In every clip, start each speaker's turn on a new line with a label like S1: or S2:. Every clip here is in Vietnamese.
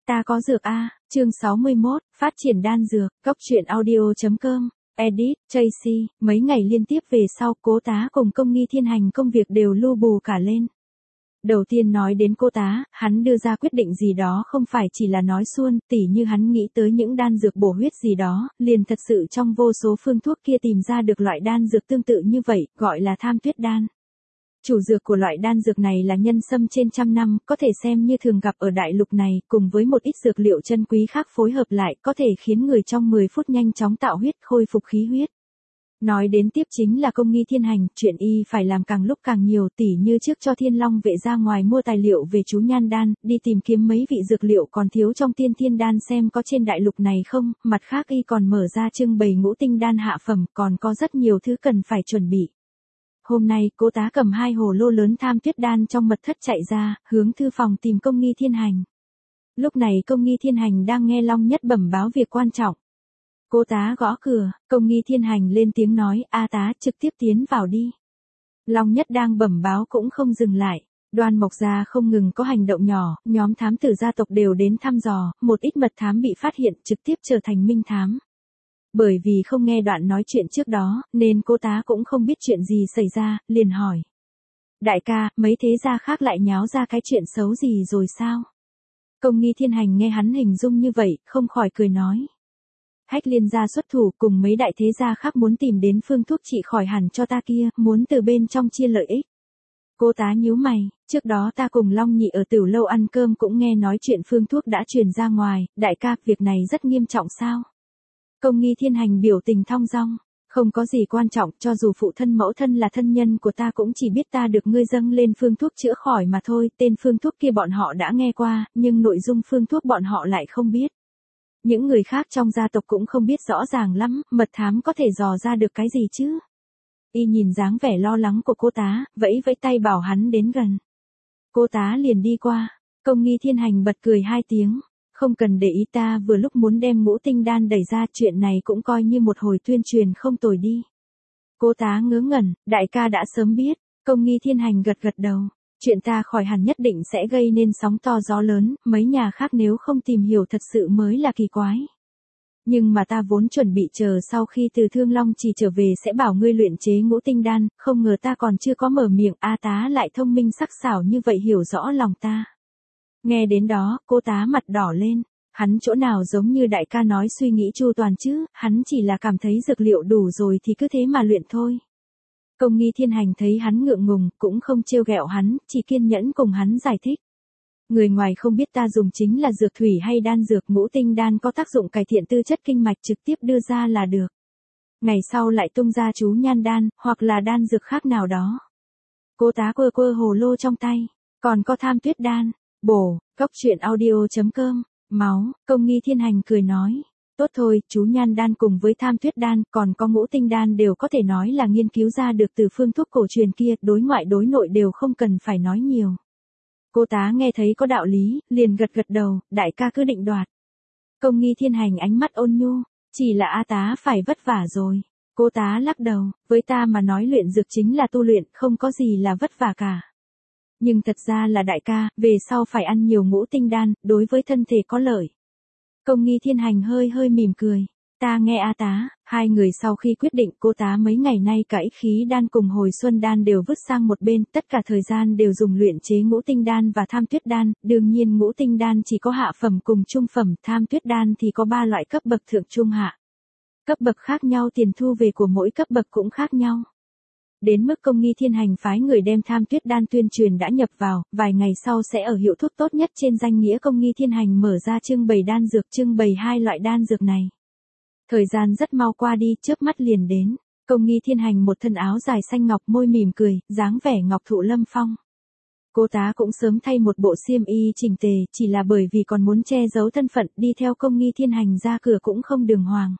S1: Ta có dược a, chương 61, phát triển đan dược, Cốc truyện audio.com, edit, Tracy, mấy ngày liên tiếp về sau, Cố Tá cùng Công Nghi Thiên Hành công việc đều lu bù cả lên. Đầu tiên nói đến Cố Tá, hắn đưa ra quyết định gì đó không phải chỉ là nói suông, tỉ như hắn nghĩ tới những đan dược bổ huyết gì đó, liền thật sự trong vô số phương thuốc kia tìm ra được loại đan dược tương tự như vậy, gọi là Tham Tuyết đan. Chủ dược của loại đan dược này là nhân sâm trên trăm năm, có thể xem như thường gặp ở đại lục này, cùng với một ít dược liệu chân quý khác phối hợp lại, có thể khiến người trong 10 phút nhanh chóng tạo huyết, khôi phục khí huyết. Nói đến tiếp chính là Công Nghi Thiên Hành, chuyện y phải làm càng lúc càng nhiều, tỉ như trước cho Thiên Long vệ ra ngoài mua tài liệu về chú nhan đan, đi tìm kiếm mấy vị dược liệu còn thiếu trong Tiên Thiên đan xem có trên đại lục này không, mặt khác y còn mở ra trưng bày ngũ tinh đan hạ phẩm, còn có rất nhiều thứ cần phải chuẩn bị. Hôm nay, Cố Tá cầm 2 hồ lô lớn Tham Tuyết đan trong mật thất chạy ra, hướng thư phòng tìm Công Nghi Thiên Hành. Lúc này Công Nghi Thiên Hành đang nghe Long Nhất bẩm báo việc quan trọng. Cố Tá gõ cửa, Công Nghi Thiên Hành lên tiếng nói, A Tá trực tiếp tiến vào đi. Long Nhất đang bẩm báo cũng không dừng lại. Đoan Mộc gia không ngừng có hành động nhỏ, nhóm thám tử gia tộc đều đến thăm dò, một ít mật thám bị phát hiện trực tiếp trở thành minh thám. Bởi vì không nghe đoạn nói chuyện trước đó, nên Cố Tá cũng không biết chuyện gì xảy ra, liền hỏi. Đại ca, mấy thế gia khác lại nháo ra cái chuyện xấu gì rồi sao? Công Nghi Thiên Hành nghe hắn hình dung như vậy, không khỏi cười nói. Hách Liên gia xuất thủ cùng mấy đại thế gia khác muốn tìm đến phương thuốc trị khỏi hẳn cho ta kia, muốn từ bên trong chia lợi ích. Cố Tá nhíu mày, trước đó ta cùng Long Nhị ở Tiểu Lâu ăn cơm cũng nghe nói chuyện phương thuốc đã truyền ra ngoài, đại ca, việc này rất nghiêm trọng sao? Công Nghi Thiên Hành biểu tình thong dong, không có gì quan trọng, cho dù phụ thân mẫu thân là thân nhân của ta cũng chỉ biết ta được ngươi dâng lên phương thuốc chữa khỏi mà thôi, tên phương thuốc kia bọn họ đã nghe qua, nhưng nội dung phương thuốc bọn họ lại không biết. Những người khác trong gia tộc cũng không biết rõ ràng lắm, mật thám có thể dò ra được cái gì chứ? Y nhìn dáng vẻ lo lắng của Cố Tá, vẫy vẫy tay bảo hắn đến gần. Cố Tá liền đi qua, Công Nghi Thiên Hành bật cười 2 tiếng. Không cần để ý, ta vừa lúc muốn đem ngũ tinh đan đẩy ra, chuyện này cũng coi như một hồi tuyên truyền không tồi đi. Cố Tá ngớ ngẩn, đại ca đã sớm biết. Công Nghi Thiên Hành gật gật đầu. Chuyện ta khỏi hẳn nhất định sẽ gây nên sóng to gió lớn, mấy nhà khác nếu không tìm hiểu thật sự mới là kỳ quái. Nhưng mà ta vốn chuẩn bị chờ sau khi từ Thương Long Trì trở về sẽ bảo ngươi luyện chế ngũ tinh đan, không ngờ ta còn chưa có mở miệng, A Tá lại thông minh sắc sảo như vậy, hiểu rõ lòng ta. Nghe đến đó, Cố Tá mặt đỏ lên, hắn chỗ nào giống như đại ca nói suy nghĩ chu toàn chứ, hắn chỉ là cảm thấy dược liệu đủ rồi thì cứ thế mà luyện thôi. Công Nghi Thiên Hành thấy hắn ngượng ngùng, cũng không trêu ghẹo hắn, chỉ kiên nhẫn cùng hắn giải thích. Người ngoài không biết ta dùng chính là dược thủy hay đan dược, ngũ tinh đan có tác dụng cải thiện tư chất kinh mạch, trực tiếp đưa ra là được. Ngày sau lại tung ra chú nhan đan, hoặc là đan dược khác nào đó. Cố Tá quơ quơ hồ lô trong tay, còn có Tham Tuyết đan. Bổ, Cốc truyện audio.com, máu, Công Nghi Thiên Hành cười nói. Tốt thôi, chú nhan đan cùng với Tham Tuyết đan, còn có ngũ tinh đan đều có thể nói là nghiên cứu ra được từ phương thuốc cổ truyền kia, đối ngoại đối nội đều không cần phải nói nhiều. Cố Tá nghe thấy có đạo lý, liền gật gật đầu, đại ca cứ định đoạt. Công Nghi Thiên Hành ánh mắt ôn nhu, chỉ là A Tá phải vất vả rồi. Cố Tá lắc đầu, với ta mà nói luyện dược chính là tu luyện, không có gì là vất vả cả. Nhưng thật ra là đại ca, về sau phải ăn nhiều ngũ tinh đan, đối với thân thể có lợi. Công Nghi Thiên Hành hơi hơi mỉm cười. Ta nghe A Tá. Hai người sau khi quyết định, Cố Tá mấy ngày nay cả ích khí đan cùng hồi xuân đan đều vứt sang một bên, tất cả thời gian đều dùng luyện chế ngũ tinh đan và Tham Tuyết đan. Đương nhiên ngũ tinh đan chỉ có hạ phẩm cùng trung phẩm, Tham Tuyết đan thì có 3 loại cấp bậc thượng trung hạ. Cấp bậc khác nhau, tiền thu về của mỗi cấp bậc cũng khác nhau. Đến mức Công Nghi Thiên Hành phái người đem Tham Tuyết đan tuyên truyền đã nhập vào, vài ngày sau sẽ ở hiệu thuốc tốt nhất trên danh nghĩa Công Nghi Thiên Hành mở ra trưng bày đan dược, trưng bày 2 loại đan dược này. Thời gian rất mau qua đi, chớp mắt liền đến. Công Nghi Thiên Hành một thân áo dài xanh ngọc, môi mỉm cười, dáng vẻ ngọc thụ lâm phong. Cố Tá cũng sớm thay một bộ xiêm y chỉnh tề, chỉ là bởi vì còn muốn che giấu thân phận, đi theo Công Nghi Thiên Hành ra cửa cũng không đường hoàng.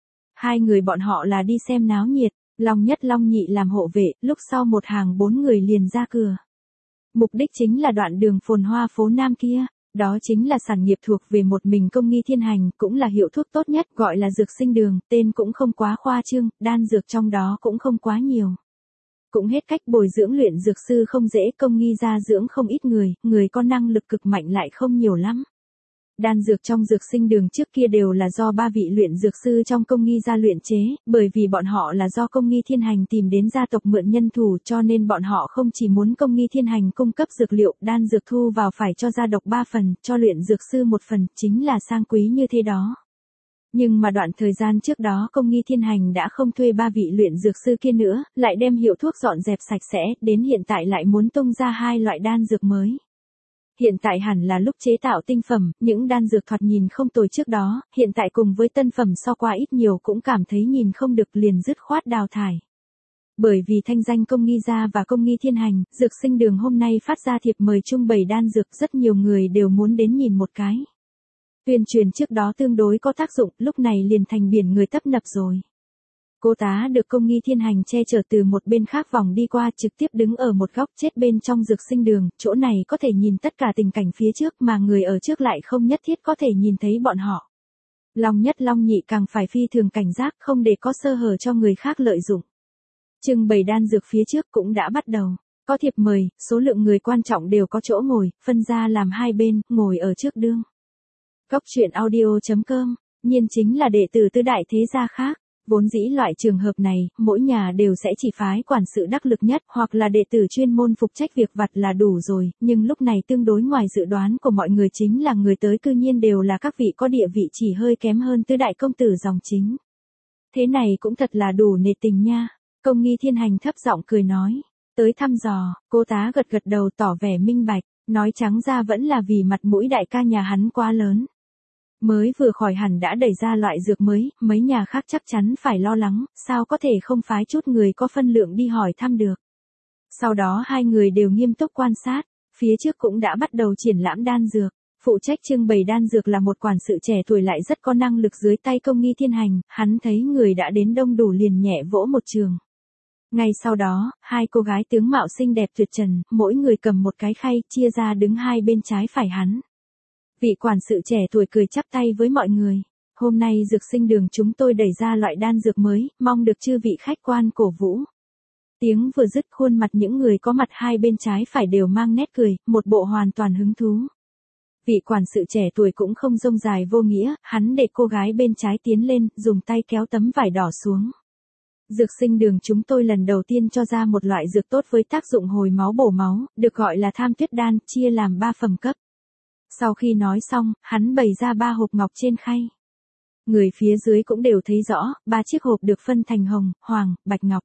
S1: Hai người bọn họ là đi xem náo nhiệt. Long Nhất Long Nhị làm hộ vệ, lúc sau một hàng 4 người liền ra cửa. Mục đích chính là đoạn đường phồn hoa phố Nam kia, đó chính là sản nghiệp thuộc về một mình Công Nghi Thiên Hành, cũng là hiệu thuốc tốt nhất, gọi là dược sinh đường, tên cũng không quá khoa trương, đan dược trong đó cũng không quá nhiều. Cũng hết cách, bồi dưỡng luyện dược sư không dễ, Công Nghi gia dưỡng không ít người, người có năng lực cực mạnh lại không nhiều lắm. Đan dược trong dược sinh đường trước kia đều là do 3 vị luyện dược sư trong công nghi gia luyện chế, bởi vì bọn họ là do công nghi thiên hành tìm đến gia tộc mượn nhân thủ cho nên bọn họ không chỉ muốn công nghi thiên hành cung cấp dược liệu, đan dược thu vào phải cho gia độc 3 phần, cho luyện dược sư 1 phần, chính là sang quý như thế đó. Nhưng mà đoạn thời gian trước đó công nghi thiên hành đã không thuê 3 vị luyện dược sư kia nữa, lại đem hiệu thuốc dọn dẹp sạch sẽ, đến hiện tại lại muốn tung ra 2 loại đan dược mới. Hiện tại hẳn là lúc chế tạo tinh phẩm, những đan dược thoạt nhìn không tồi trước đó, hiện tại cùng với tân phẩm so qua ít nhiều cũng cảm thấy nhìn không được liền dứt khoát đào thải. Bởi vì thanh danh công nghi gia và công nghi thiên hành, dược sinh đường hôm nay phát ra thiệp mời trưng bày đan dược, rất nhiều người đều muốn đến nhìn một cái. Tuyên truyền trước đó tương đối có tác dụng, lúc này liền thành biển người tấp nập rồi. Cô tá được công nghi thiên hành che chở từ một bên khác vòng đi qua, trực tiếp đứng ở một góc chết bên trong dược sinh đường, chỗ này có thể nhìn tất cả tình cảnh phía trước mà người ở trước lại không nhất thiết có thể nhìn thấy bọn họ. Long nhất long nhị càng phải phi thường cảnh giác, không để có sơ hở cho người khác lợi dụng. Trưng bày đan dược phía trước cũng đã bắt đầu. Có thiệp mời, số lượng người quan trọng đều có chỗ ngồi, phân ra làm 2 bên, ngồi ở trước đương. Góc truyện audio.com, nhiên chính là đệ tử tứ đại thế gia khác. Vốn dĩ loại trường hợp này, mỗi nhà đều sẽ chỉ phái quản sự đắc lực nhất hoặc là đệ tử chuyên môn phụ trách việc vặt là đủ rồi, nhưng lúc này tương đối ngoài dự đoán của mọi người chính là người tới cư nhiên đều là các vị có địa vị chỉ hơi kém hơn tứ đại công tử dòng chính. Thế này cũng thật là đủ nể tình nha. Công nghi thiên hành thấp giọng cười nói. Tới thăm dò, cô tá gật gật đầu tỏ vẻ minh bạch, nói trắng ra vẫn là vì mặt mũi đại ca nhà hắn quá lớn. Mới vừa khỏi hẳn đã đẩy ra loại dược mới, mấy nhà khác chắc chắn phải lo lắng, sao có thể không phái chút người có phân lượng đi hỏi thăm được. Sau đó 2 người đều nghiêm túc quan sát, phía trước cũng đã bắt đầu triển lãm đan dược. Phụ trách trưng bày đan dược là một quản sự trẻ tuổi lại rất có năng lực dưới tay công nghi thiên hành, hắn thấy người đã đến đông đủ liền nhẹ vỗ một trường. Ngay sau đó, 2 cô gái tướng mạo xinh đẹp tuyệt trần, mỗi người cầm một cái khay, chia ra đứng 2 bên trái phải hắn. Vị quản sự trẻ tuổi cười chắp tay với mọi người. Hôm nay dược sinh đường chúng tôi đẩy ra loại đan dược mới, mong được chư vị khách quan cổ vũ. Tiếng vừa dứt, khuôn mặt những người có mặt 2 bên trái phải đều mang nét cười, một bộ hoàn toàn hứng thú. Vị quản sự trẻ tuổi cũng không rông dài vô nghĩa, hắn để cô gái bên trái tiến lên, dùng tay kéo tấm vải đỏ xuống. Dược sinh đường chúng tôi lần đầu tiên cho ra một loại dược tốt với tác dụng hồi máu bổ máu, được gọi là tham tuyết đan, chia làm 3 phẩm cấp. Sau khi nói xong, hắn bày ra 3 hộp ngọc trên khay. Người phía dưới cũng đều thấy rõ, 3 chiếc hộp được phân thành hồng, hoàng, bạch ngọc,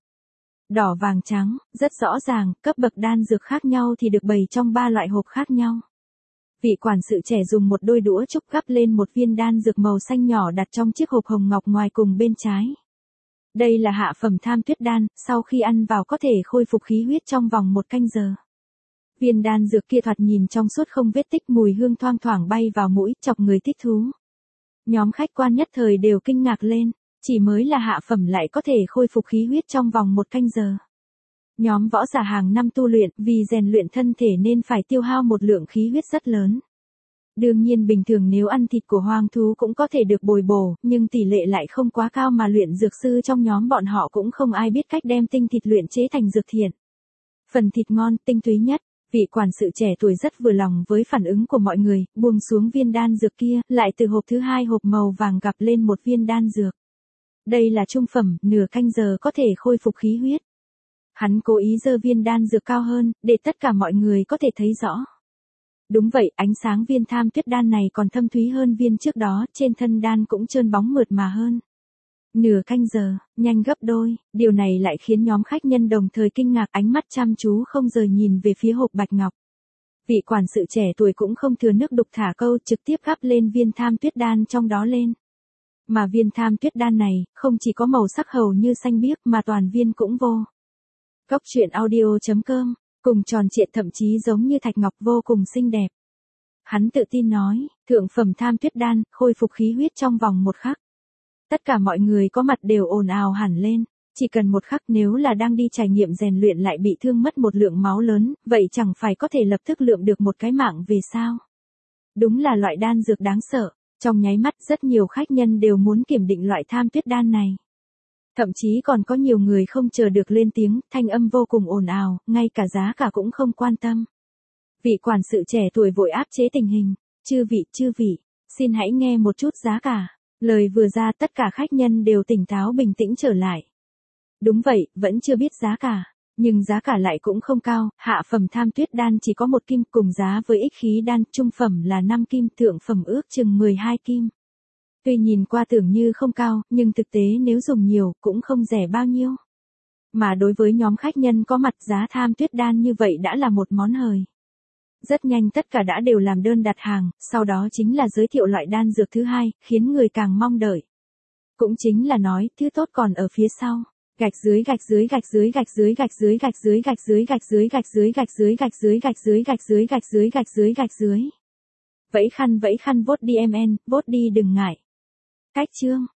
S1: đỏ vàng trắng, rất rõ ràng, cấp bậc đan dược khác nhau thì được bày trong 3 loại hộp khác nhau. Vị quản sự trẻ dùng một đôi đũa trúc gắp lên một viên đan dược màu xanh nhỏ đặt trong chiếc hộp hồng ngọc ngoài cùng bên trái. Đây là hạ phẩm tham tuyết đan, sau khi ăn vào có thể khôi phục khí huyết trong vòng 1 canh giờ. Viên đan dược kia thoạt nhìn trong suốt không vết tích, mùi hương thoang thoảng bay vào mũi, chọc người thích thú. Nhóm khách quan nhất thời đều kinh ngạc lên, chỉ mới là hạ phẩm lại có thể khôi phục khí huyết trong vòng 1 canh giờ. Nhóm võ giả hàng năm tu luyện, vì rèn luyện thân thể nên phải tiêu hao một lượng khí huyết rất lớn. Đương nhiên bình thường nếu ăn thịt của hoang thú cũng có thể được bồi bổ, nhưng tỷ lệ lại không quá cao mà luyện dược sư trong nhóm bọn họ cũng không ai biết cách đem tinh thịt luyện chế thành dược thiện. Phần thịt ngon, tinh túy nhất, vị quản sự trẻ tuổi rất vừa lòng với phản ứng của mọi người, buông xuống viên đan dược kia, lại từ hộp thứ 2 hộp màu vàng gặp lên một viên đan dược. Đây là trung phẩm, nửa canh giờ có thể khôi phục khí huyết. Hắn cố ý giơ viên đan dược cao hơn, để tất cả mọi người có thể thấy rõ. Đúng vậy, ánh sáng viên tham tuyết đan này còn thâm thúy hơn viên trước đó, trên thân đan cũng trơn bóng mượt mà hơn. Nửa canh giờ, nhanh gấp đôi, điều này lại khiến nhóm khách nhân đồng thời kinh ngạc, ánh mắt chăm chú không rời nhìn về phía hộp bạch ngọc. Vị quản sự trẻ tuổi cũng không thừa nước đục thả câu, trực tiếp gắp lên viên tham tuyết đan trong đó lên. Mà viên tham tuyết đan này, không chỉ có màu sắc hầu như xanh biếc mà toàn viên cũng vô. Góc truyện audio.com, cùng tròn trịa thậm chí giống như thạch ngọc vô cùng xinh đẹp. Hắn tự tin nói, thượng phẩm tham tuyết đan, khôi phục khí huyết trong vòng 1 khắc. Tất cả mọi người có mặt đều ồn ào hẳn lên, chỉ cần 1 khắc nếu là đang đi trải nghiệm rèn luyện lại bị thương mất một lượng máu lớn, vậy chẳng phải có thể lập tức lượm được một cái mạng về sao? Đúng là loại đan dược đáng sợ, trong nháy mắt rất nhiều khách nhân đều muốn kiểm định loại tham tuyết đan này. Thậm chí còn có nhiều người không chờ được lên tiếng, thanh âm vô cùng ồn ào, ngay cả giá cả cũng không quan tâm. Vị quản sự trẻ tuổi vội áp chế tình hình, chư vị, Xin hãy nghe một chút giá cả. Lời vừa ra tất cả khách nhân đều tỉnh táo bình tĩnh trở lại. Đúng vậy, vẫn chưa biết giá cả. Nhưng giá cả lại cũng không cao, hạ phẩm tham tuyết đan chỉ có 1 kim cùng giá với ích khí đan, trung phẩm là 5 kim, thượng phẩm ước chừng 12 kim. Tuy nhìn qua tưởng như không cao, nhưng thực tế nếu dùng nhiều cũng không rẻ bao nhiêu. Mà đối với nhóm khách nhân có mặt giá tham tuyết đan như vậy đã là một món hời. Rất nhanh tất cả đã đều làm đơn đặt hàng, sau đó chính là giới thiệu loại đan dược thứ hai, khiến người càng mong đợi. Cũng chính là nói, thứ tốt còn ở phía sau. Gạch dưới gạch dưới gạch dưới gạch dưới gạch dưới gạch dưới gạch dưới gạch dưới gạch dưới gạch dưới gạch dưới gạch dưới gạch dưới gạch dưới gạch dưới gạch dưới. Vẫy khăn vote đi mn, vote đi đừng ngại. Cách chương